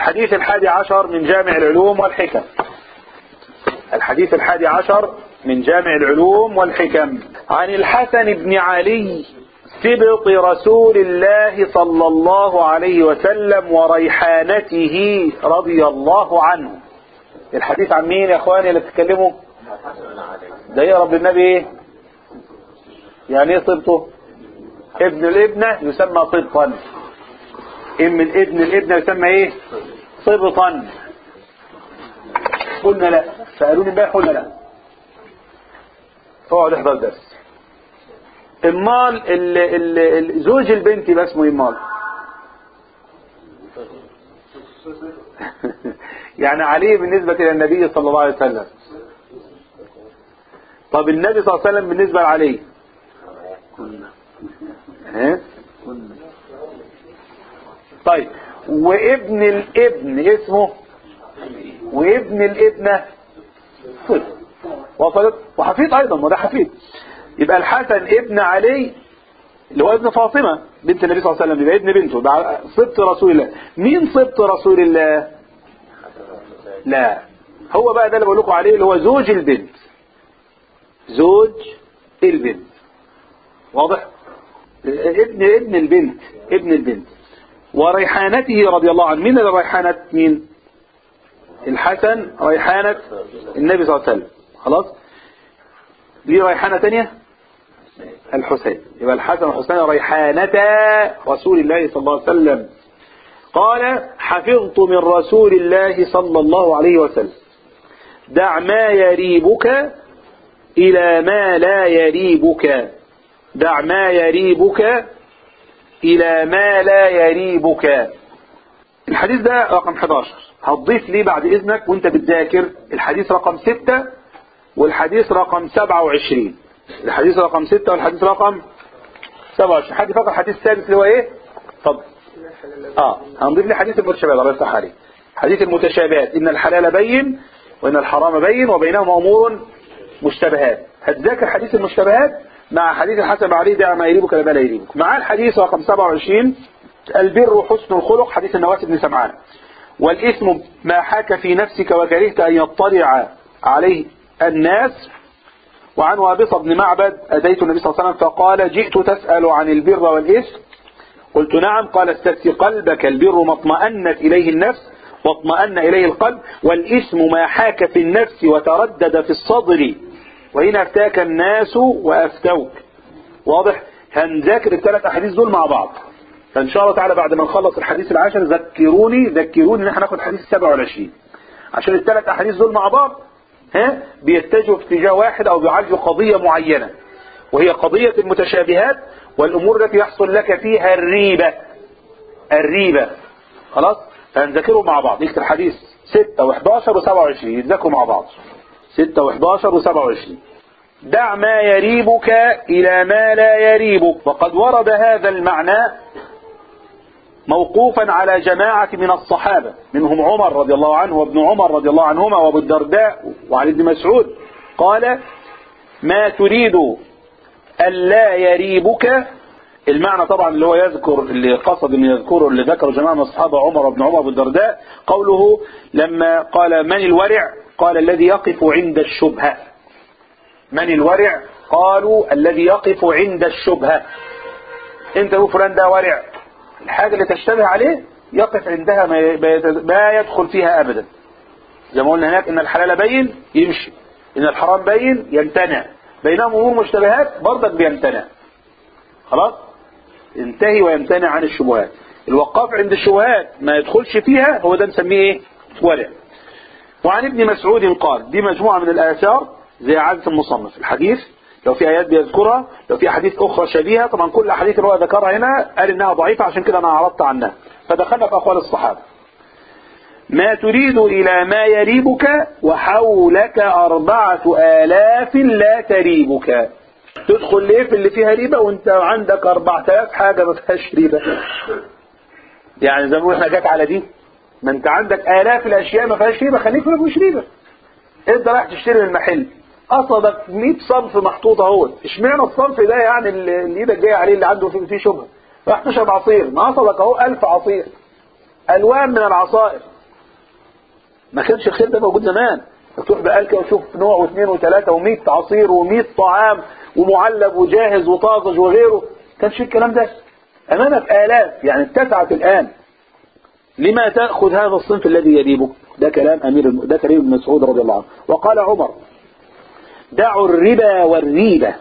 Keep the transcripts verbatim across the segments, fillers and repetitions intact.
الحديث الحادي عشر من جامع العلوم والحكم. الحديث الحادي عشر من جامع العلوم والحكم عن الحسن بن علي سبط رسول الله صلى الله عليه وسلم وريحانته رضي الله عنه. الحديث عن مين يا اخواني اللي بتتكلموا؟ ده يقرب للنبي ايه؟ يعني ايه صبته؟ ابن الابنة يسمى صبطا. ام الابن الابنة يسمى ايه؟ صبطا. قلنا لا، سألوني امبارح قلنا لا. اقعد احضر الدرس. امال ال ال ال زوج البنت يبقى اسمه امال. يعني علي بالنسبة الى النبي صلى الله عليه وسلم. طب النبي صلى الله عليه وسلم بالنسبة لعلي ها؟ طيب وابن الابن اسمه وابن الابنة صفر وصلت وحفيد ايضا وده حفيد. يبقى الحسن ابن علي اللي هو ابن فاطمة بنت النبي صلى الله عليه وسلم يبقى ابن بنته ده صبت رسول الله. مين صبت رسول الله؟ لا هو بقى ده اللي بقول لكم عليه اللي هو زوج البنت. زوج البنت واضح؟ ابن ابن البنت ابن البنت وريحانته رضي الله عنه. مين اللي ريحانة مين؟ الحسن ريحانة النبي صلى الله عليه وسلم. خلاص دي ريحانة تانية الحسين. يبقى الحسن والحسين ريحانتا رسول الله صلى الله عليه وسلم. قال حفظت من رسول الله صلى الله عليه وسلم دع ما يريبك إلى ما لا يريبك. دع ما يريبك إلى ما لا يريبك. الحديث ده رقم احد عشر. هتضيف لي بعد إذنك وانت بتذاكر الحديث رقم ستة والحديث رقم سبعة وعشرين. الحديث رقم ستة والحديث رقم سبعة وعشرين. حد فاكر الحديث السادس اللي هو ايه؟ اتفضل. اه هنضيف لي حديث المتشابهات. الله يفتح عليك. حديث المتشابهات إن الحلال بين وإن الحرام بين وبينهما أمور مشتبهات. هتذاكر حديث المشتبهات مع حديث الحسن بن علي دع ما يريبك ولا ما لا يريبك. مع الحديث رقم سبعة وعشرين البر حسن الخلق حديث النواس بن سمعان. والإثم ما حاك في نفسك وكرهت أن يطلع عليه الناس. وعن وابصة بن معبد أتيت النبي صلى الله عليه وسلم فقال جئت تسأل عن البر والإثم قلت نعم. قال استفتي قلبك البر ما اطمأنت إليه النفس واطمأن إليه القلب والإثم ما حاك في النفس وتردد في الصدر وإن أفتاك الناس وأفتوك. واضح؟ هنذاكر الثلاث أحاديث دول مع بعض فإن شاء الله تعالى بعد ما نخلص الحديث العاشر ذكروني ذكروني إن احنا ناخد حديث سبعة وعشرين عشان الثلاث أحاديث دول مع بعض ها بيتجهوا في اتجاه واحد أو بيعالجوا قضية معينة وهي قضية المتشابهات والأمور التي يحصل لك فيها الريبة. الريبة خلاص فهنذاكرهم مع بعض. يكتب حديث ستة وإحدى عشر وسبعة وعشرين يتذاكروا مع بعض. ستة وإحدى عشر وسبعة وعشرين. دع ما يريبك إلى ما لا يريبك. وقد ورد هذا المعنى موقوفا على جماعة من الصحابة منهم عمر رضي الله عنه وابن عمر رضي الله عنهما وابو الدرداء وعلي بن مسعود. قال ما تريد ألا يريبك. المعنى طبعا اللي هو يذكر اللي قصد ان يذكره اللي ذكره جماعة من الصحابة عمر وابن عمر وابو الدرداء قوله لما قال من الورع قال الذي يقف عند الشبهة. من الورع قالوا الذي يقف عند الشبهة. انت هو فلان ده ورع الحاجة اللي تشتبه عليه يقف عندها ما يدخل فيها ابدا. زي ما قلنا هناك ان الحلال بين يمشي ان الحرام بين يمتنع بينهم امور مشتبهات برضك بيمتنع. خلاص انتهي ويمتنع عن الشبهات. الوقاف عند الشبهات ما يدخلش فيها هو ده نسميه ايه؟ ورع. وعن ابن مسعود قال دي مجموعة من الآثار زي عادة المصنف الحديث لو في آيات بيذكرها لو في أحاديث أخرى شبيهة. طبعا كل أحاديث اللي هو ذكرها هنا قال إنها ضعيفة عشان كده أنا عرضت عنها فدخلنا في أقوال الصحابة. ما تريد إلى ما يريبك وحولك أربعة آلاف لا تريبك. تدخل ليه في اللي فيها ريبة وانت عندك أربعة آلاف حاجة ما فيهاش ريبة. يعني زي ما قلنا جات على دي ما انت عندك آلاف الأشياء ما فيهاش ريبة خليك ما فيهوش ريبة. انت رايح تشتري من المحل قصدك مية صنف محطوط اهو اشمعنى الصنف ده يعني اللي ايدك جايه عليه اللي عنده فيه شبهه راح تشرب عصير ما قصدك اهو ألف عصير ألوان من العصائر ما كانش الخير ده موجود زمان. تروح بقالك وشوف نوع واثنين وثلاثة ومية عصير ومية طعام ومعلب وجاهز وطازج وغيره، كانش الكلام ده. امامك آلاف يعني اتسعت الآن. لما تأخذ هذا الصنف الذي يريبك؟ ده كلام أمير ده كلام ابن مسعود رضي الله عنه. وقال عمر دعوا الربا والريبة.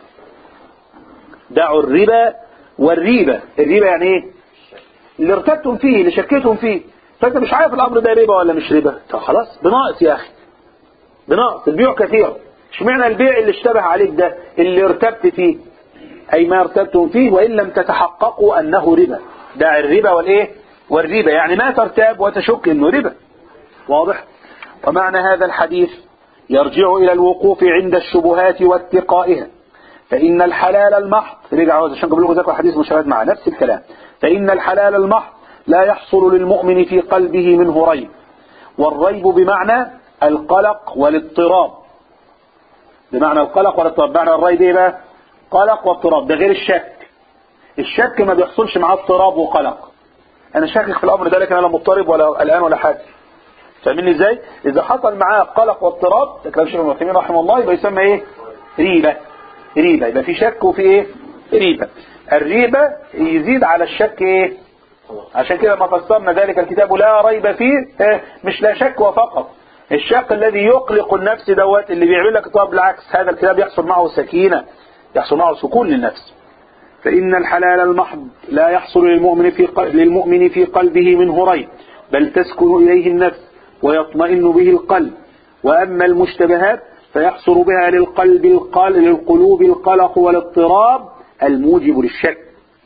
دعوا الربا والريبة. الريبة يعني ايه؟ اللي ارتبتم فيه، اللي شكيتم فيه، فانت مش عارف الامر ده ربا ولا مش ربا. طب خلاص بناقص يا اخي، بناقص. البيوع كثير. اشمعنى البيع اللي اشتبه عليك ده اللي ارتبت فيه؟ اي ما ارتبتم فيه وان لم تتحققوا انه ربا. دع الربا والايه والريبة، يعني ما ترتاب وتشك انه ربا. واضح؟ ومعنى هذا الحديث يرجع الى الوقوف عند الشبهات واتقائها. فإن الحلال المحض، رجع عاوز عشان قبل لكم ذكر حديث مشاهد مع نفس الكلام. فإن الحلال المحض لا يحصل للمؤمن في قلبه منه ريب. والريب بمعنى القلق والاضطراب. بمعنى القلق والاضطراب. بمعنى الريب ايه بقى؟ قلق واضطراب. ده غير الشك. الشك ما بيحصلش معاه اضطراب وقلق. انا شاكك في الامر ده لكن انا مضطرب ولا قلقان ولا حاجه. فاهمني ازاي؟ اذا حصل معاه قلق واضطراب، ده كلام الشيخ ابن عثيمين رحمه الله، يبقى يسمى ايه؟ ريبه. ريبة. يبقى في شك وفي ايه؟ ريبة. الريبة يزيد على الشك ايه؟ عشان كده ما فسرنا ذلك الكتاب لا ريب فيه، إيه؟ مش لا شك وفقط. الشك الذي يقلق النفس دوت اللي بيعمل لك طب بالعكس، هذا الكتاب يحصل معه سكينة، يحصل معه سكون للنفس. فإن الحلال المحض لا يحصل للمؤمن في قلب للمؤمن في قلبه منه ريب، بل تسكن إليه النفس ويطمئن به القلب. وأما المشتبهات فيحصل بها للقلب القلب للقلوب القلق والاضطراب الموجب للشك.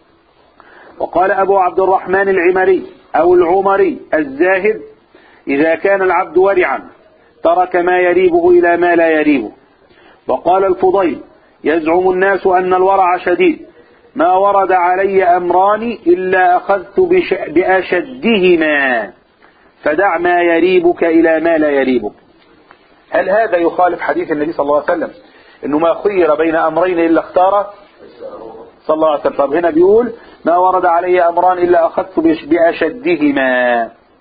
وقال أبو عبد الرحمن العمري أو العمري الزاهد: إذا كان العبد ورعا ترك ما يريبه إلى ما لا يريبه. وقال الفضيل: يزعم الناس أن الورع شديد، ما ورد علي أمران إلا أخذت بأشدهما، فدع ما يريبك إلى ما لا يريبك. هل هذا يخالف حديث النبي صلى الله عليه وسلم انه ما خير بين امرين الا اختار صلى الله عليه وسلم؟ طب هنا بيقول ما ورد علي امران الا اخذت باشدهما.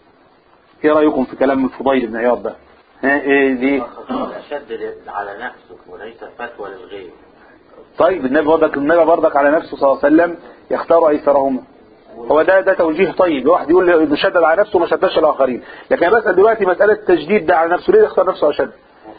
ايه رايكم في كلام الفضيل بن عياض ده؟ ها ايه دي؟ اشد على نفسك وليس فتوى للغير. طيب النبي برضك النبي برضك على نفسه صلى الله عليه وسلم يختار ايسرهما. هو ده ده توجيه طيب. واحد يقول يشدد على نفسه وما شددش الاخرين، لكن انا بسال دلوقتي مساله التشديد ده على نفسه، ليه يختار نفسه اشد؟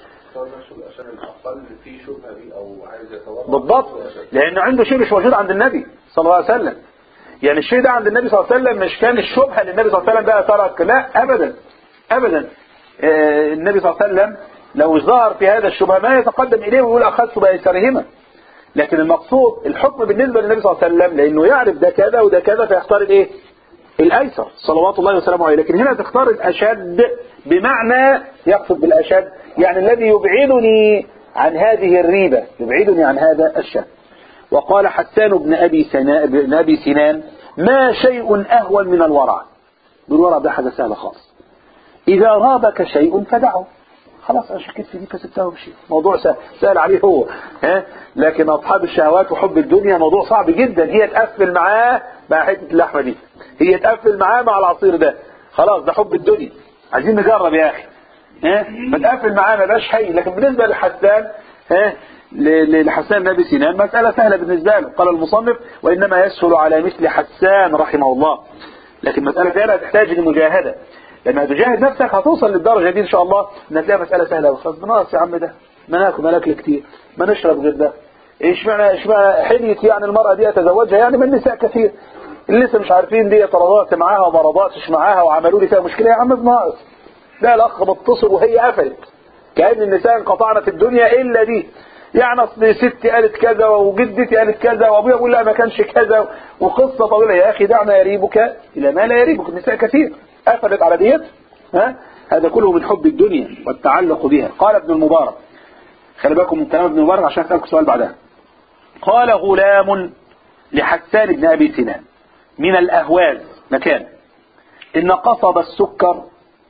عشان الاقل في شبهه دي او عايز يتورط. بالضبط، لانه عنده شيء مش موجود عند النبي صلى الله عليه وسلم. يعني الشيء ده عند النبي صلى الله عليه وسلم مش كان الشبهه اللي النبي صلى الله عليه وسلم بقى ترك، لا ابدا ابدا. آه النبي صلى الله عليه وسلم لو ظهر في هذا الشبهه ما يتقدم اليه ويقول اخذت بايسرهما. لكن المقصود الحكم بالنسبه للنبي صلى الله عليه وسلم لانه يعرف ده كذا وده كذا فيختار الايه؟ الايسر صلوات الله وسلامه عليه. لكن هنا تختار الاشد بمعنى يقصد بالاشد يعني الذي يبعدني عن هذه الريبة، يبعدني عن هذا الشك. وقال حسان بن أبي سنان, بن أبي سنان: ما شيء أهون من الورع. بالورع ده حاجة سهلة خالص. إذا رابك شيء فدعه، خلاص أنا شكيت في دي فسبته بشيء، موضوع سهل, سهل عليه هو. ها؟ لكن أصحاب الشهوات وحب الدنيا موضوع صعب جدا. هي تقفل معاه مع حتة اللحمة دي، هي تقفل معاه مع العصير ده، خلاص ده حب الدنيا، عايزين نجرب يا أخي. ها فتقفل معاه ما بقاش حي. لكن بالنسبة لحسان ها لحسان بن أبي سنان مسألة سهلة بالنسبة له. قال المصنف: وإنما يسهل على مثل حسان رحمه الله. لكن مسألة فعلا تحتاج لمجاهدة. لما تجاهد نفسك هتوصل للدرجة دي إن شاء الله ان تلاقي مسألة سهلة. وخلاص بناقص يا عم ده، ما ناكل ما ناكل كتير، ما نشرب غير ده. ايش معنى ايش معنى حليت يعني المرأة دي اتزوجها؟ يعني من نساء كثير اللي لسه مش عارفين دي طردات معاها وما رضاتش معاها وعملوا لي فيها مشكلة. يا عم بناقص. لا الاخ متصل وهي قفلت كأن النساء انقطعنا في الدنيا الا دي. يعني اصل ستي قالت كذا وجدتي قالت كذا وابويا بيقول لا ما كانش كذا وقصة طويلة. يا اخي دعنا يريبك الى ما لا يريبك. النساء كثير قفلت على ديت. ها هذا كله من حب الدنيا والتعلق بها. قال ابن المبارك، خلي بالكم من كلام ابن المبارك عشان اسالك سؤال بعدها. قال غلام لحسان بن ابي سنان من الاهواز مكان: ان قصب السكر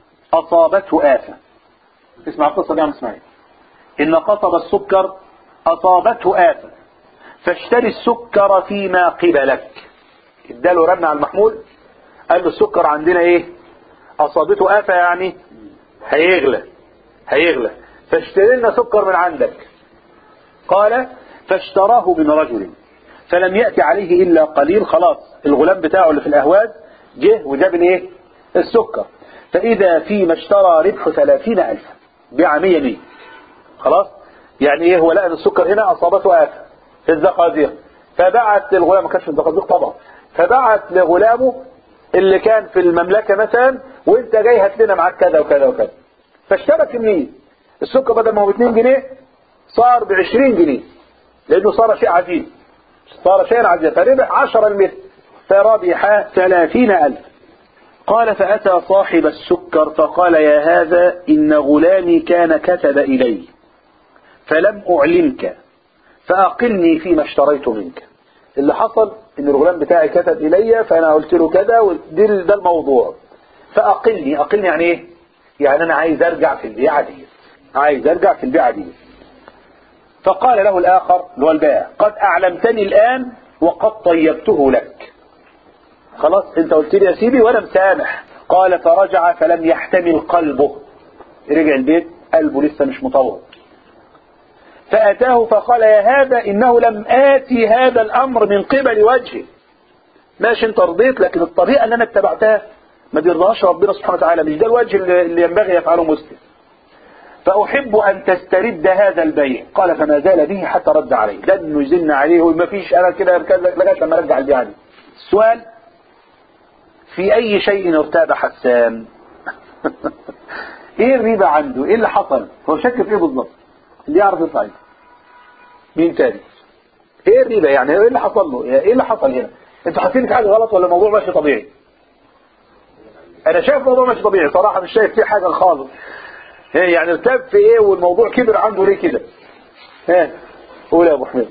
اصابته آفة. اسمع القصة دي يا عم اسماعيل. ان قصب السكر اصابته آفة فاشتري السكر فيما قبلك. اداله رن على المحمول قال له السكر عندنا ايه؟ اصابته آفة يعني هيغلى هيغلى فاشتري لنا سكر من عندك. قال فاشتراه من رجل فلم يأتي عليه إلا قليل. خلاص الغلام بتاعه اللي في الأهواز جه وجاب الايه السكر، فإذا فيما اشترى ربح ثلاثين ألفا بيع مية مية. خلاص يعني ايه، هو لقى السكر هنا أصابته آفة في الزقازيق، فبعت للغلام، ما كانش في الزقازيق طبعا، فبعت لغلامه اللي كان في المملكة مثلا، وانت جاي هات لنا معاك كذا وكذا وكذا. فاشترى كمية السكر بدل ما هو ب اتنين جنيه صار ب عشرين جنيه، لأنه صار شيء عجيب، صار شيئا عجيبا، فربح عشرة المثل فربح ثلاثين ألف. قال فأتى صاحب السكر فقال يا هذا إن غلامي كان كتب إلي فلم أعلمك فأقلني فيما اشتريت منك. اللي حصل إن الغلام بتاعي كتب إلي فأنا قلت له كذا وده الموضوع، فأقلني. أقلني يعني إيه؟ يعني أنا عايز أرجع في البيعة دي، عايز أرجع في البيعة دي. فقال له الآخر اللي هو البائع قد أعلمتني الآن وقد طيبته لك. خلاص انت قلت لي يا سيدي وانا مسامح. قال فرجع فلم يحتمل قلبه، رجع البيت قلبه لسه مش مطور. فأتاه فقال يا هذا إنه لم آتي هذا الأمر من قبل وجهه. ماشي انت رضيت، لكن الطريقة اللي انا اتبعتها ما بيرضاهاش ربنا سبحانه وتعالى، مش ده الوجه اللي ينبغي يفعله مسلم. فأحب أن تسترد هذا البيع. قال فما زال به حتى رد عليه، لن يزن عليه وما فيش أنا كده لغاية لما رجع البيع دي. السؤال في أي شيء ارتاب حسان؟ ايه الريبة عنده؟ ايه اللي حصل؟ هو شك في ايه بالظبط؟ اللي يعرف يطلع مين تاني؟ ايه الريبة يعني؟ ايه اللي حصل له؟ ايه اللي حصل هنا؟ انتوا حاسين في حاجة غلط ولا الموضوع ماشي طبيعي؟ انا شايف الموضوع ماشي طبيعي صراحة، مش شايف فيه حاجة خالص. يعني ارتاب في ايه والموضوع كبر عنده ليه كده؟ ها قول يا ابو حميد.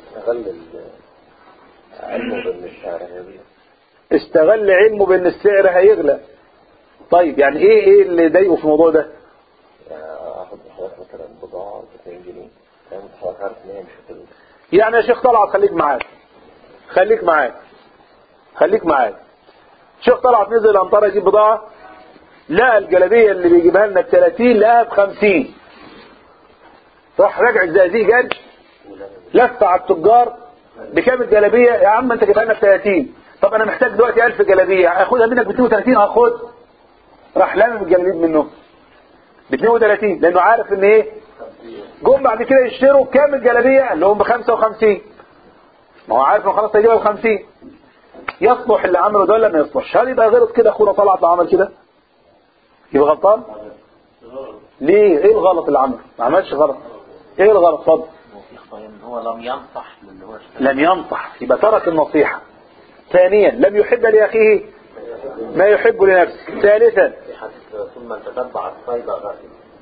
استغل علمه بان السعر هيغلى. طيب يعني ايه ايه اللي ضايقه في الموضوع ده؟ اخد حضرتك مثلا بضاعه ب اتنين جنيه، فاهم؟ حضرتك عارف ان هي مش هتغلى. يعني يا شيخ طلعت خليك معاك خليك معاك خليك معاك شيخ طلعت نزل الانطره يجيب بضاعه، لقى الجلابيه اللي بيجيبها لنا ب ثلاثين لقاها ب خمسين، راح راجع الزقازيق جد لف على التجار بكام الجلابيه؟ يا عم انت جايبها لنا ب ثلاثين، طب انا محتاج دلوقتي ألف جلابيه اخدها منك ب اتنين وتلاتين. هاخد. راح لامم الجلابيب منه ب اتنين وتلاتين لانه عارف ان ايه، جم بعد كده يشتروا بكام الجلابيه؟ قال لهم ب خمسة وخمسين، ما هو عارف انه خلاص هيجيبها ب خمسين. يصلح اللي عمله ده ولا ما يصلحش؟ هل يبقى غلط كده اخونا طلعت عمل كده؟ يبقى غلطان؟ ليه؟ ايه الغلط اللي عمله؟ ما عملش غلط. ايه الغلط؟ اتفضل. هو لم ينصح للي هو اشترى. لم ينصح يبقى ترك النصيحة. ثانيا لم يحب لأخيه ما يحب لنفسه. ثالثا ثم تتبع الصيد غاسل.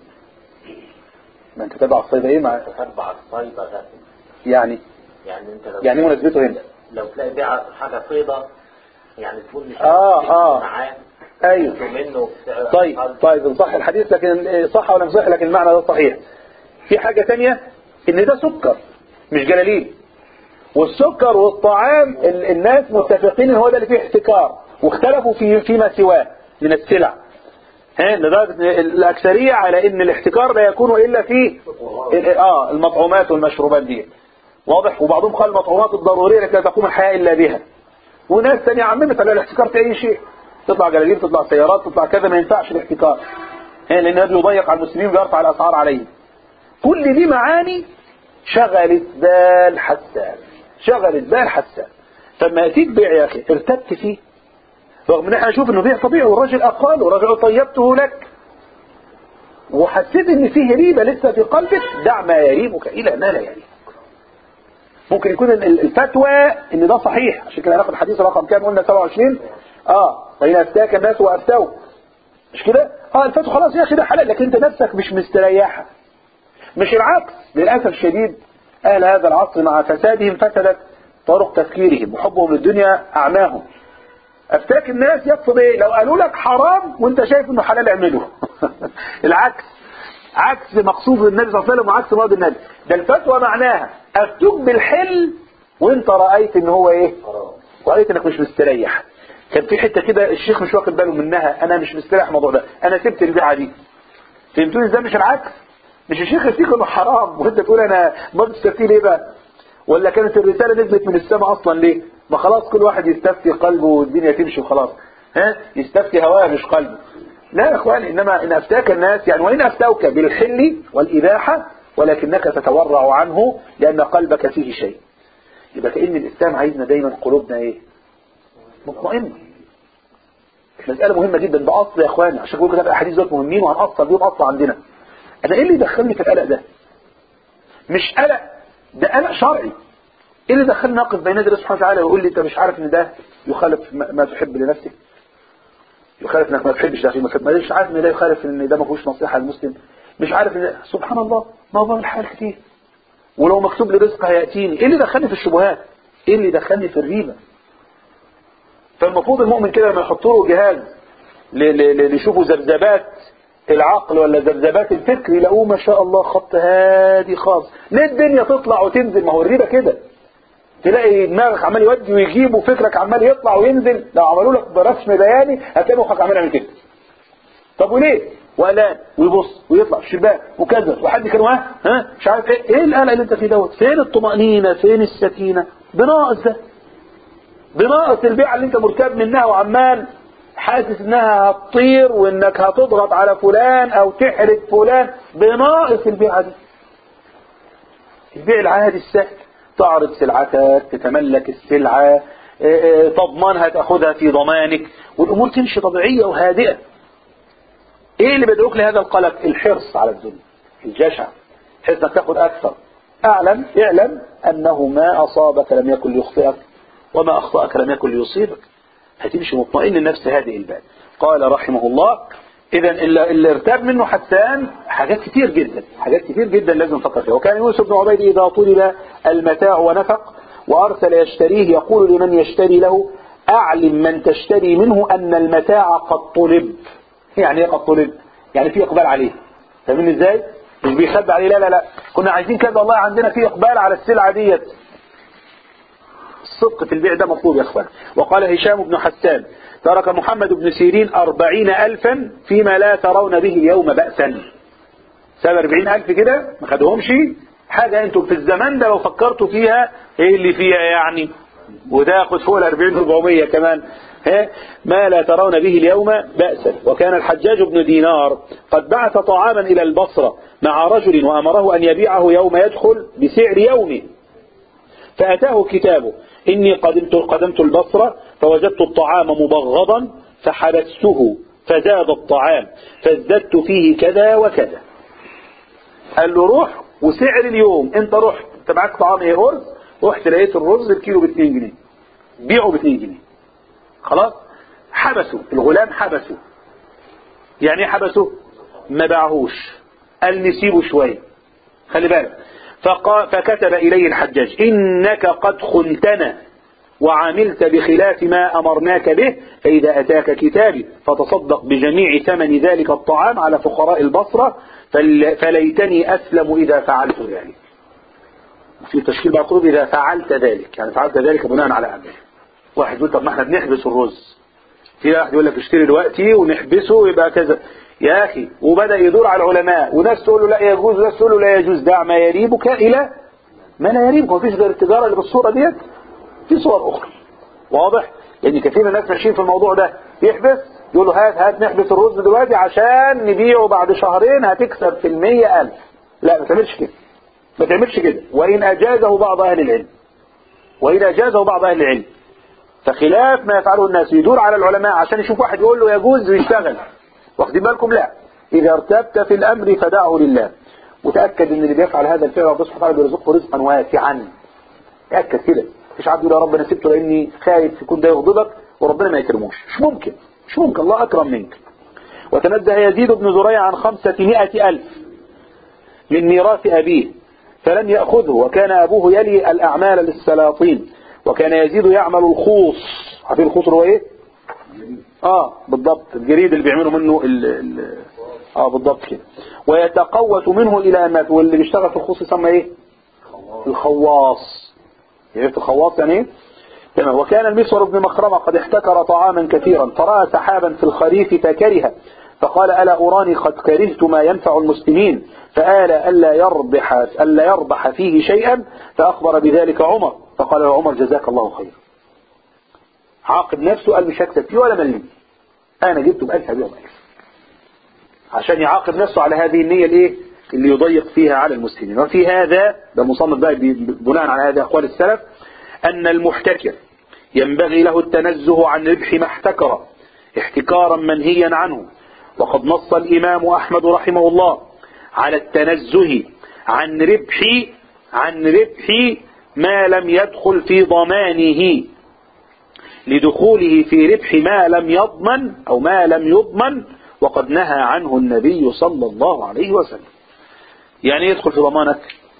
من تتبع الصيد ايه مع تتبع الصيد غاسل يعني يعني انت لو يعني مناسبته هنا لو تلاقي بيع حاجة صيدة يعني تكون مش اه اه معاه ايوه منه. طيب طيب صح الحديث، لكن صح ولا مش صح، لكن المعنى ده صحيح. في حاجة ثانية ان ده سكر مش جلالين، والسكر والطعام الناس متفقين ان هو ده اللي فيه احتكار، واختلفوا في فيما سواه من السلع. ها لدرجة الأكثرية على ان الاحتكار لا يكون الا في اه المطعومات والمشروبات دي، واضح. وبعضهم قال المطعومات الضرورية التي لا تقوم الحياة الا بها، وناس ثانيه عممت على الاحتكار في اي شيء، تطلع جلالين تطلع سيارات تطلع كذا، ما ينفعش الاحتكار لان هذا يضيق على المسلمين ويرفع الاسعار عليهم. كل دي معاني شغلت بال حسان، شغلت بال حسان. فما يأتيك بيع يا اخي ارتبت فيه، رغم ان احنا نشوف انه بيع طبيعي والراجل اقال والراجل طيبته لك، وحسيت ان فيه ريبة لسه في قلبك، دع ما يريبك الى ما لا يريبك. ممكن يكون الفتوى ان ده صحيح، عشان كده هناخد حديث رقم كام قلنا سبعة وعشرين اه فإن افتاك الناس وافتوا، مش كده؟ اه الفتوى خلاص يا اخي ده حلال، لكن انت نفسك مش مستريحة. مش العكس، للاسف الشديد اهل هذا العصر مع فسادهم فسدت طرق تفكيرهم وحبهم للدنيا اعماهم. افتاك الناس يقصد ايه؟ لو قالوا لك حرام وانت شايف انه حلال اعمله. العكس، عكس مقصود النبي صلى الله عليه وسلم وعكس مراد النبي. ده الفتوى معناها افتوك بالحل وانت رأيت ان هو ايه، ورأيت انك مش مستريح. كان في حتة كده الشيخ مش واخد باله منها، انا مش مستريح الموضوع ده، انا سبت البيعة دي فهمتوني ازاي؟ مش العكس، مش الشيخ يفتيك انه حرام وانت تقول انا ما بتستفتي ليه بقى، ولا كانت الرسالة نزلت من السماء اصلا ليه؟ ما خلاص كل واحد يستفتي قلبه والدنيا تمشي وخلاص، ها يستفتي هواه مش قلبه. لا يا اخواني، انما ان افتاك الناس يعني وان افتوك بالحل والاباحة ولكنك تتورع عنه لان قلبك فيه شيء. يبقى كأن الاسلام عايزنا دايما قلوبنا ايه؟ مطمئنة. مسألة مهمة جدا، ده اصل يا اخواني، عشان كده الاحاديث دول مهمين وهنأصل بيهم اصل عندنا. انا ايه اللي دخلني في القلق ده؟ مش قلق، ده قلق شرعي. ايه اللي دخلني اقف بين يدي الله سبحانه وتعالى ويقول لي انت مش عارف ان ده يخالف ما تحب لنفسك، يخالف انك ما تحبش ده، مش عارف ان ده يخالف ان ده ما فيهوش نصيحه للمسلم، مش عارف ان سبحان الله موضوع الحال كتير، ولو مكتوب لي رزق هياتيني. ايه اللي دخلني في الشبهات؟ ايه اللي دخلني في الريبه؟ فالمفروض المؤمن كده لما يحط له جهاز ليشوفوا ذبذبات العقل ولا ذبذبات الفكر يلاقوه ما شاء الله خط هادي خالص. ليه الدنيا تطلع وتنزل؟ ما هو الريبه كده، تلاقي دماغك عمال يودي ويجيب وفكرك عمال يطلع وينزل. لو عملوا لك برسم بياني هتلاقي مخك عمال يعمل كده. طب وليه؟ وقلان ويبص ويطلع في الشباك وكذا، وحد كان ها ها مش عارف ايه ايه القلق اللي انت فيه دوت؟ فين الطمأنينة؟ فين السكينة؟ بناقص ده، بناقص البيعة اللي انت مرتاب منها وعمال حاسس انها هتطير وانك هتضغط على فلان او تحرج فلان. بناقص البيعة دي، البيع العادي السهل، تعرض سلعتك، تتملك السلعة، تضمنها، تأخذها في ضمانك، والأمور تمشي طبيعية وهادئة. ايه اللي بدعوك لهذا القلق؟ الحرص على الدنيا، الجشع، حيث انك تاخذ اكثر. اعلم اعلم انه ما اصابك لم يكن ليخطئك وما اخطأك لم يكن ليصيبك. هتمشي مطمئن النفس هادئ البال. قال رحمه الله اذا اللي ارتاب منه حسان حاجات كتير جدا، حاجات كتير جدا لازم نفكر فيها. وكان يوسف بن عبيد اذا طلب المتاع ونفق وارسل يشتريه يقول لمن يشتري له اعلم من تشتري منه ان المتاع قد طلب. يعني ايه قد طلب؟ يعني في اقبال عليه. فاهمين ازاي؟ مش بيخبي عليه، لا لا لا كنا عايزين كذا والله عندنا في اقبال على السلعه ديت. الصدق في البيع ده مطلوب يا اخوان. وقال هشام بن حسان ترك محمد بن سيرين أربعين ألفا فيما لا ترون به اليوم بأسا. سبب أربعين ألف كده ما خدهمش حاجة. انتم في الزمان ده لو فكرتوا فيها ايه اللي فيها يعني، وده ياخد فوق الأربعين أربعمية كمان، ها ما لا ترون به اليوم بأسا. وكان الحجاج بن دينار قد بعث طعاما إلى البصرة مع رجل وأمره أن يبيعه يوم يدخل بسعر يومه، فأتاه كتابه إني قدمت, قدمت البصرة فوجدت الطعام مبغضا فحبسته فزاد الطعام فازددت فيه كذا وكذا. قال له روح وسعر اليوم، انت رحت تبعك طعام ايه؟ رز، رحت لقيت الرز الكيلو باتنين جنيه، بيعه باتنين جنيه. خلاص حبسه الغلام، حبسه. يعني ايه حبسه؟ ما باعهوش، قال نسيبه شوية خلي بالك. فكتب إليه الحجاج إنك قد خنتنا وعملت بخلاف ما أمرناك به، فإذا أتاك كتابي فتصدق بجميع ثمن ذلك الطعام على فقراء البصرة، فليتني أسلم إذا فعلت ذلك. في تشكيل مقروب إذا فعلت ذلك، يعني فعلت ذلك بناء على أمر. واحد يقول طب ما احنا بنحبس الرز، في واحد يقول لك اشتري دلوقتي ونحبسه يبقى كذا. يا أخي وبدأ يدور على العلماء وناس تقول له لا يجوز وناس تقول له لا يجوز. دع ما يريبك إلى ما لا يريبك. ما فيش غير التجارة اللي بالصورة ديت، في صور أخرى. واضح؟ لأن كثير من الناس ماشيين في الموضوع ده، يحبس يقول له هات هات نحبس الرز دلوقتي عشان نبيعه بعد شهرين هتكسب في المية ألف. لا ما تعملش كده، ما تعملش كده. وإن أجازه بعض أهل العلم، وإن أجازه بعض أهل العلم، فخلاف ما يفعله الناس يدور على العلماء عشان يشوف واحد يقول له يجوز ويشتغل. واخدين بالكم؟ لا، إذا ارتبت في الأمر فدعه لله، وتأكد ان اللي بيفعل هذا الفعل ربنا سبحانه وتعالى بيرزقه رزقا واسعا. تأكد كده. مفيش عبد يقول يا رب انا سبته لاني خايف يكون ده يغضبك وربنا ما يكرموش. مش ممكن، مش ممكن، الله اكرم منك. وتنزه يزيد بن زريع عن خمسمائة ألف من ميراث أبيه فلم يأخذه، وكان أبوه يلي الأعمال للسلاطين، وكان يزيد يعمل الخوص. عارفين الخوص هو ايه؟ اه بالضبط، الجريد اللي بيعملوا منه ال ال اه بالضبط كده. ويتقوت منه الى ان مات. واللي بيشتغل في الخوص يسمى ايه؟ الخواص. عرفت الخواص يعني ايه؟ تمام. وكان المسور بن مخرمة قد احتكر طعاما كثيرا فرأى سحابا في الخريف فكره، فقال ألا أراني قد كرهت ما ينفع المسلمين فآل ألا يربح, ألا يربح فيه شيئا، فأخبر بذلك عمر فقال له عمر جزاك الله خير. عاقب نفسه قال مش هكسب فيه ولا مليم، أنا جبته بألف أبيعه بألف، عشان يعاقب نفسه على هذه النية الايه اللي يضيق فيها على المسلمين. وفي هذا ده مصنف بقى بناء على هذا أقوال السلف أن المحتكر ينبغي له التنزه عن ربح ما احتكر احتكارا منهيا عنه. وقد نص الإمام أحمد رحمه الله على التنزه عن ربح عن ربح ما لم يدخل في ضمانه لدخوله في ربح ما لم يضمن أو ما لم يضمن، وقد نهى عنه النبي صلى الله عليه وسلم. يعني يدخل في ضمانك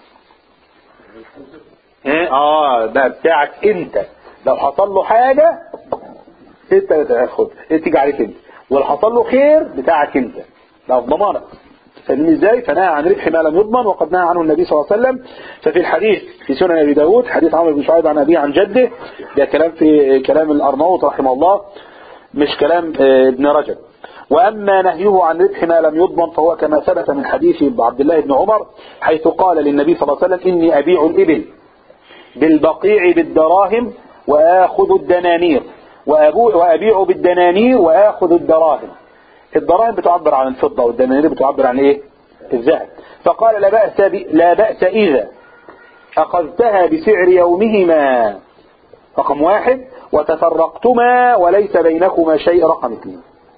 ايه؟ اه ده بتاعك انت، لو حصل له حاجة انت تاخد تيجي عليك انت، ولو حصل له خير بتاعك انت، ده في ضمانك. فاهمين ازاي؟ فنهى عن ربح ما لم يضمن وقد نهى عنه النبي صلى الله عليه وسلم. ففي الحديث في سنن ابي داود حديث عمرو بن شعيب عن ابيه عن جده، ده كلام في كلام الارناؤوط رحمه الله مش كلام ابن رجب. واما نهيه عن ربح ما لم يضمن فهو كما ثبت من حديث عبد الله بن عمر حيث قال للنبي صلى الله عليه وسلم اني ابيع الابل بالبقيع بالدراهم واخذ الدنانير وابيع بالدنانير واخذ الدراهم. الدراهم بتعبر عن الفضة والدنانير بتعبر عن ايه؟ الذهب. فقال لا بأس, لا بأس إذا أخذتها بسعر يومهما رقم واحد وتفرقتما وليس بينكما شيء رقم اثنين.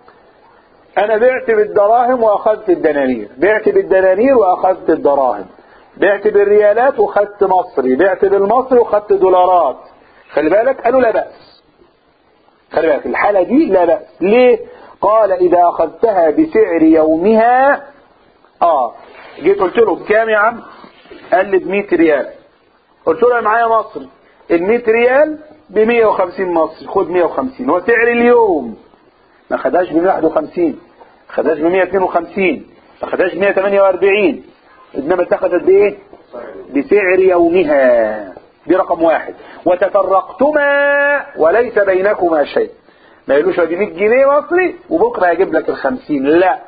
أنا بعت بالدراهم وأخذت الدنانير، بعت بالدنانير وأخذت الدراهم، بعت بالريالات وأخذت مصري، بعت بالمصري وأخذت دولارات. خلي بالك قالوا لا بأس، خلي بالك الحالة دي لا بأس. ليه؟ قال إذا أخذتها بسعر يومها. آه جيت قلت له بكام يا عم؟ قال لي بمية ريال. قلت له معايا مصري، المية ريال بمية وخمسين مصري، خد مية وخمسين. هو سعر اليوم ما خدهاش بمية واحد وخمسين، ما خدهاش بمية اتنين وخمسين، ما خدهاش بمية تمانية واربعين، إنما اتخذت بإيه؟ بسعر يومها. دي رقم واحد. وتفرقتما وليس بينكما شيء. ما يقولوش دي مية جنيه مصري وبكره هيجيب لك الخمسين، لا.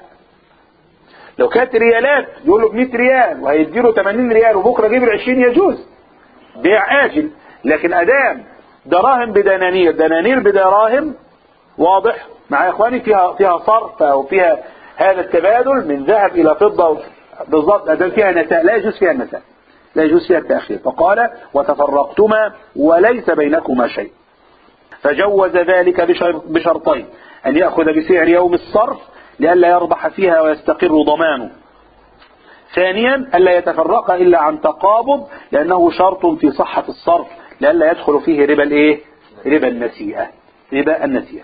لو كانت ريالات يقول له بمية ريال وهيديله تمانين ريال وبكره يجيب العشرين يجوز، بيع آجل. لكن أدام دراهم بدنانير، دنانير بدراهم، واضح مع إخواني، فيها فيها صرف أو فيها هذا التبادل من ذهب إلى فضة بالضبط، أدام فيها نساء لا يجوز فيها النساء، لا يجوز فيها التأخير. فقال وتفرقتما وليس بينكما شيء. فجوز ذلك بشرطين: أن يأخذ بسعر يوم الصرف لئلا يربح فيها ويستقر ضمانه. ثانيا ألا يتفرق إلا عن تقابض لأنه شرط في صحة الصرف لئلا يدخل فيه ربا الايه؟ ربا النسيئة، ربا النسيئة.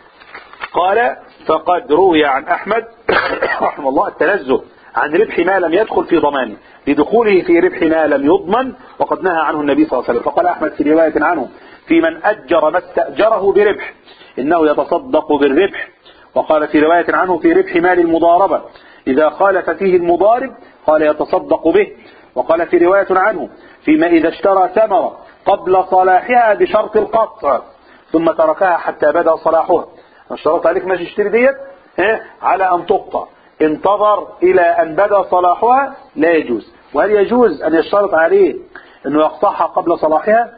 قال فقد روي عن أحمد رحمه الله التنزه عن ربح ما لم يدخل في ضمانه لدخوله في ربح ما لم يضمن، وقد نهى عنه النبي صلى الله عليه وسلم. فقال أحمد في رواية عنه في من أجر ما استأجره بربح إنه يتصدق بالربح. وقال في رواية عنه في ربح مال المضاربة إذا خالف فيه المضارب قال يتصدق به. وقال في رواية عنه فيما إذا اشترى ثمرة قبل صلاحها بشرط القطع ثم تركها حتى بدأ صلاحها. اشترط عليك ماشي اشتري ديت اه على أن تقطع، انتظر إلى أن بدأ صلاحها، لا يجوز. وهل يجوز أن يشترط عليه أنه يقطعها قبل صلاحها؟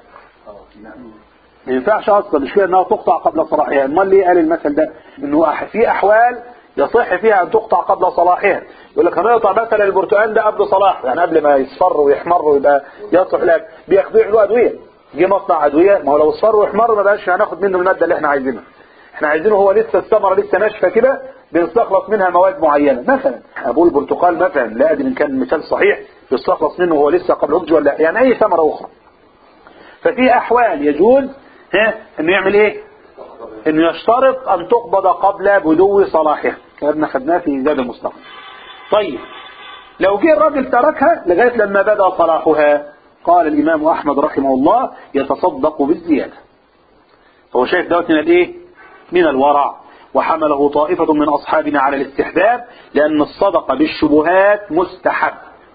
ما ينفعش أصلا، مش فيها أنها تقطع قبل صلاحها. امال ليه قال المثل ده؟ أنه في أحوال يصح فيها أن تقطع قبل صلاحها. يقول لك هنقطع مثلا البرتقال ده قبل صلاحه، يعني قبل ما يصفر ويحمر ويبقى يصلح لك، بياخدوا له أدوية. جه مصنع أدوية، ما هو لو اصفر ويحمر ما بقاش هناخد منه المادة اللي احنا عايزينها. احنا عايزينه هو لسه الثمرة لسه ناشفة كده، بنستخلص منها مواد معينة. مثلا أبو البرتقال مثلا، لا أدري إن كان مثال صحيح، بنستخلص منه هو لسه قبل نضج ولا يعني أي ثمرة أخرى. ففي أحوال يجوز ها إنه يعمل إيه؟ إنه يشترط أن تقبض قبل بدو صلاحها، كنا خدناه في زاد المستقبل. طيب لو جه الراجل تركها لغاية لما بدأ صلاحها، قال الإمام أحمد رحمه الله يتصدق بالزيادة. هو شايف دوت من الإيه؟ من الورع. وحمله طائفة من أصحابنا على الاستحباب لأن الصدقة بالشبهات مستحب.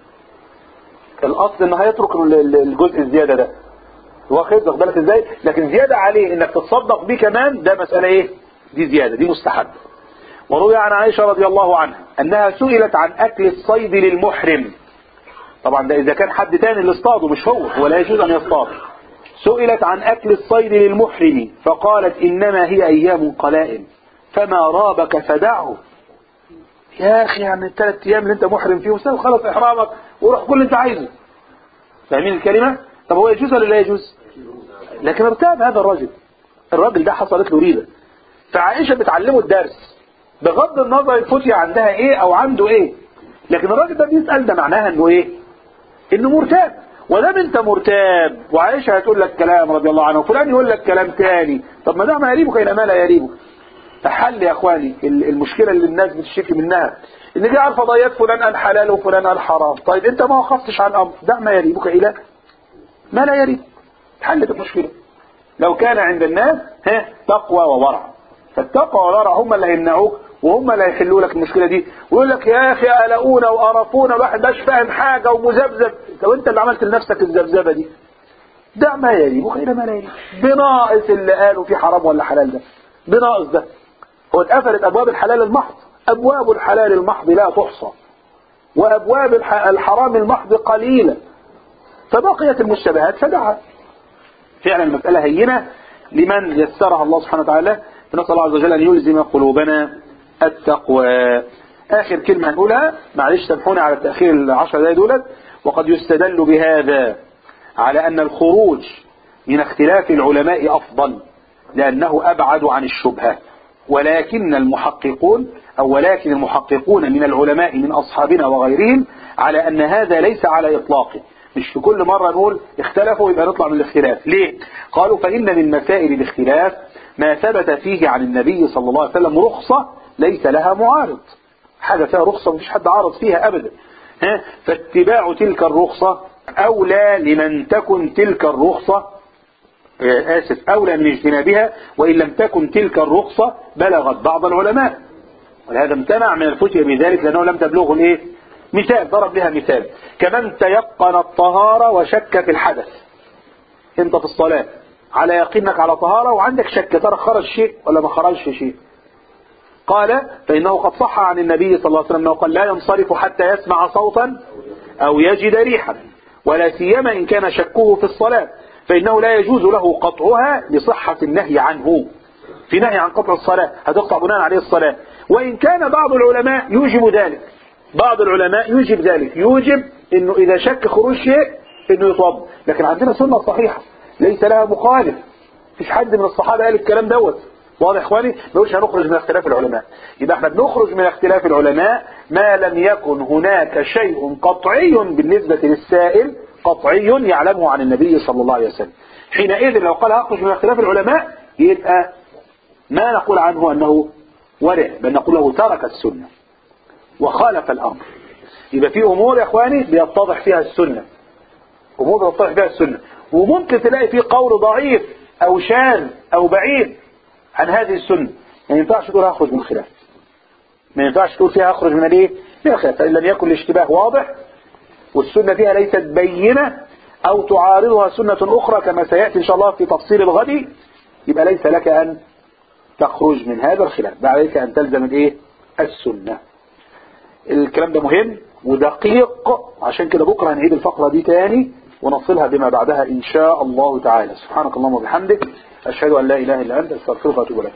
الأصل إنه هيترك الجزء الزيادة ده، واخد بالك ازاي؟ لكن زيادة عليه انك تتصدق بيه كمان ده مسألة ايه؟ دي زيادة، دي مستحب. وروي عن عائشة رضي الله عنها أنها سئلت عن أكل الصيد للمحرم. طبعا ده إذا كان حد تاني اللي اصطاده مش هو، ولا يجوز أن يصطاد. سئلت عن أكل الصيد للمحرم فقالت إنما هي أيام قلائل فما رابك فدعه. يا أخي يعني الثلاث أيام اللي أنت محرم فيهم سنة خلص إحرامك وروح كل اللي أنت عايزه. فاهمين الكلمة؟ طب هو يجوز ولا لا يجوز؟ لكن ارتاب هذا الرجل، الراجل ده حصلت له ريبة، فعائشة بتعلمه الدرس بغض النظر الفتية عندها ايه او عنده ايه، لكن الراجل ده بيسأل ده معناها انه ايه؟ انه مرتاب. ودام انت مرتاب وعائشة هتقول لك كلام رضي الله عنه وفلان يقول لك كلام تاني، طب ما ده ما يريبك الى ما لا يريبك. فحل يا اخواني المشكلة اللي الناس بتشتكي منها ان دي عارفة ضيات فلان قال حلال وفلان قال حرام. طيب انت ما وقفتش عن الامر، دع ما يريبك الى ما لا يريبك، حلت المشكلة. لو كان عند الناس ها تقوى وورع، فالتقوى والورع هم اللي هيمنعوك وهم اللي هيحلوا لك المشكلة دي، ويقول لك يا اخي قلقونا وقرفونا الواحد مش فاهم حاجة ومذبذب. طب انت اللي عملت لنفسك الذبذبة دي، دع ما يريبك الى ما لا يريبك. بناقص اللي قالوا في حرام ولا حلال، ده بناقص ده. هو اتقفلت ابواب الحلال المحض، ابواب الحلال المحض لا تحصى وابواب الحرام المحض قليلة، فبقيت المشتبهات فدعها. فعلا المسألة هينة لمن يسرها الله سبحانه وتعالى، فنسأل الله عز وجل أن يلزم قلوبنا التقوى. آخر كلمة نقولها، معلش سامحونا على التأخير العشر دقايق دولت. وقد يستدل بهذا على أن الخروج من اختلاف العلماء أفضل لأنه أبعد عن الشبهة، ولكن المحققون أو ولكن المحققون من العلماء من أصحابنا وغيرهم على أن هذا ليس على إطلاقه. مش في كل مرة نقول اختلفوا يبقى نطلع من الاختلاف. ليه؟ قالوا فإن من مسائل الاختلاف ما ثبت فيه عن النبي صلى الله عليه وسلم رخصة ليس لها معارض، حاجة فيها رخصة مفيش حد عارض فيها أبدا، ها؟ فاتباع تلك الرخصة أولى لمن تكن تلك الرخصة آسف أولى من اجتنابها، وإن لم تكن تلك الرخصة بلغت بعض العلماء، ولهذا امتنع من الفتية بذلك لأنه لم تبلغه الايه؟ مثال. ضرب لها مثال كمن تيقن الطهارة وشك في الحدث. انت في الصلاة على يقينك على طهارة وعندك شك ترى خرج شيء ولا ما خرجش شيء، قال فإنه قد صح عن النبي صلى الله عليه وسلم أنه قال لا ينصرف حتى يسمع صوتا أو يجد ريحا، ولا سيما إن كان شكه في الصلاة، فإنه لا يجوز له قطعها لصحة النهي عنه. في نهي عن قطع الصلاة هتقطع بناء عليه الصلاة، وإن كان بعض العلماء يوجب ذلك، بعض العلماء يوجب ذلك، يوجب انه اذا شك خروج شيء انه يطبق. لكن عندنا سنة صحيحة ليس لها مخالف، مفيش حد من الصحابة قال الكلام دوت. واضح اخواني؟ ما نقولش هنخرج من اختلاف العلماء، يبقى احنا بنخرج من اختلاف العلماء ما لم يكن هناك شيء قطعي بالنسبة للسائل، قطعي يعلمه عن النبي صلى الله عليه وسلم. حينئذ لو قال هخرج من اختلاف العلماء يبقى ما نقول عنه انه ورع، بل نقول له ترك السنة وخالف الأمر. يبقى في أمور يا إخواني بيتضح فيها السنة، أمور بيتضح فيها السنة، وممكن تلاقي فيه قول ضعيف أو شاذ أو بعيد عن هذه السنة، ما ينفعش تقول هخرج من الخلاف، ما ينفعش تقول فيها هخرج من الايه؟ من الخلاف، فإن لم يكن الاشتباه واضح والسنة فيها ليست بينة أو تعارضها سنة أخرى كما سيأتي إن شاء الله في تفصيل الغد، يبقى ليس لك أن تخرج من هذا الخلاف، عليك أن تلزم الايه؟ السنة. الكلام ده مهم ودقيق، عشان كده بكرة هنعيد الفقرة دي تاني ونصلها بما بعدها إن شاء الله تعالى. سبحانك اللهم وبحمدك، أشهد أن لا إله إلا أنت، أستغفرك وأتوب إليك.